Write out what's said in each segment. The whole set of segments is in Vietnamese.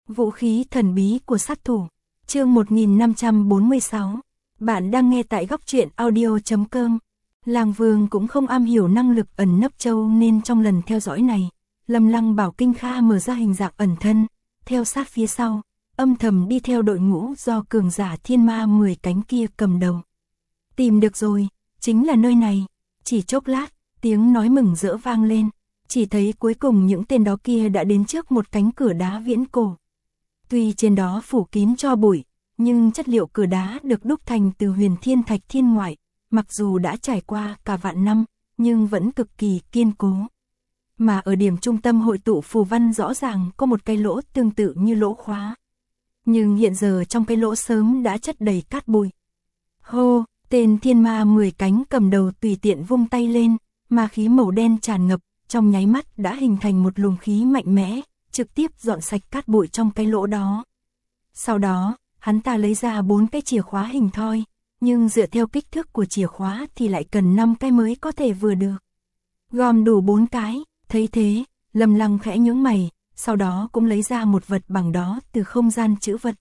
Vũ khí thần bí của sát thủ. Chương 1546. Bạn đang nghe tại góc truyện audio.com. Làng Vương cũng không am hiểu năng lực ẩn nấp châu nên trong lần theo dõi này, Lâm Lăng bảo Kinh Kha mở ra hình dạng ẩn thân, theo sát phía sau, âm thầm đi theo đội ngũ do cường giả thiên ma 10 cánh kia cầm đầu. Tìm được rồi, chính là nơi này. Chỉ chốc lát, tiếng nói mừng rỡ vang lên, chỉ thấy cuối cùng những tên đó kia đã đến trước một cánh cửa đá viễn cổ. Tuy trên đó phủ kín tro bụi, nhưng chất liệu cửa đá được đúc thành từ huyền thiên thạch thiên ngoại, mặc dù đã trải qua cả vạn năm, nhưng vẫn cực kỳ kiên cố. Mà ở điểm trung tâm hội tụ phù văn rõ ràng có một cái lỗ tương tự như lỗ khóa. Nhưng hiện giờ trong cái lỗ sớm đã chất đầy cát bụi. Hô, tên thiên ma 10 cánh cầm đầu tùy tiện vung tay lên, ma khí màu đen tràn ngập, trong nháy mắt đã hình thành một luồng khí mạnh mẽ, trực tiếp dọn sạch cát bụi trong cái lỗ đó. Sau đó, hắn ta lấy ra 4 cái chìa khóa hình thoi, nhưng dựa theo kích thước của chìa khóa thì lại cần 5 cái mới có thể vừa được. Gom đủ 4 cái, thấy thế, Lâm Lăng khẽ nhướng mày, sau đó cũng lấy ra một vật bằng đó từ không gian trữ vật.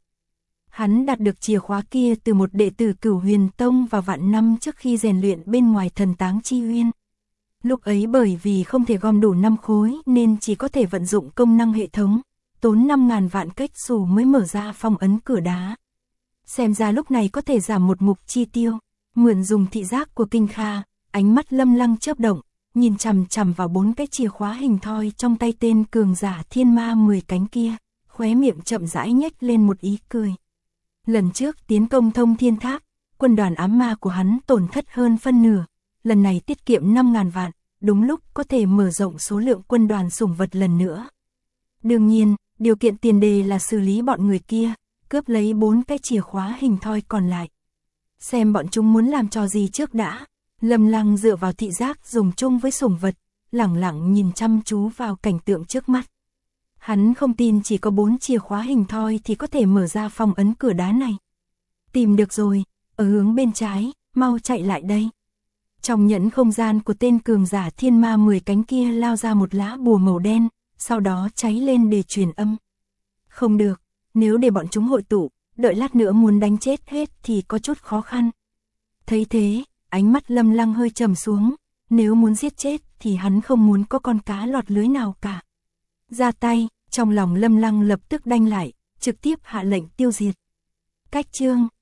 Hắn đạt được chìa khóa kia từ một đệ tử Cửu Huyền Tông vào vạn năm trước khi rèn luyện bên ngoài Thần Táng Chi Uyên. Lúc ấy bởi vì không thể gom đủ 5 khối nên chỉ có thể vận dụng công năng hệ thống, tốn 5.000 vạn cách xù mới mở ra phong ấn cửa đá. Xem ra lúc này có thể giảm một mục chi tiêu, mượn dùng thị giác của Kinh Kha, ánh mắt Lâm Lăng chớp động, nhìn chằm chằm vào 4 cái chìa khóa hình thoi trong tay tên cường giả thiên ma 10 cánh kia, khóe miệng chậm rãi nhếch lên một ý cười. Lần trước tiến công Thông Thiên Tháp, quân đoàn ám ma của hắn tổn thất hơn phân nửa, lần này tiết kiệm 5.000 vạn, đúng lúc có thể mở rộng số lượng quân đoàn sủng vật lần nữa. Đương nhiên, điều kiện tiền đề là xử lý bọn người kia, cướp lấy 4 cái chìa khóa hình thoi còn lại. Xem bọn chúng muốn làm trò gì trước đã. Lâm Lăng dựa vào thị giác dùng chung với sủng vật, lẳng lặng nhìn chăm chú vào cảnh tượng trước mắt. Hắn không tin chỉ có 4 chìa khóa hình thoi thì có thể mở ra phong ấn cửa đá này. Tìm được rồi, ở hướng bên trái, mau chạy lại đây. Trong nhẫn không gian của tên cường giả thiên ma 10 cánh kia lao ra một lá bùa màu đen, sau đó cháy lên để truyền âm. Không được, nếu để bọn chúng hội tụ, đợi lát nữa muốn đánh chết hết thì có chút khó khăn. Thấy thế, ánh mắt Lâm Lăng hơi trầm xuống, nếu muốn giết chết thì hắn không muốn có con cá lọt lưới nào cả. Ra tay, trong lòng Lâm Lăng lập tức đanh lại, trực tiếp hạ lệnh tiêu diệt. Cách chương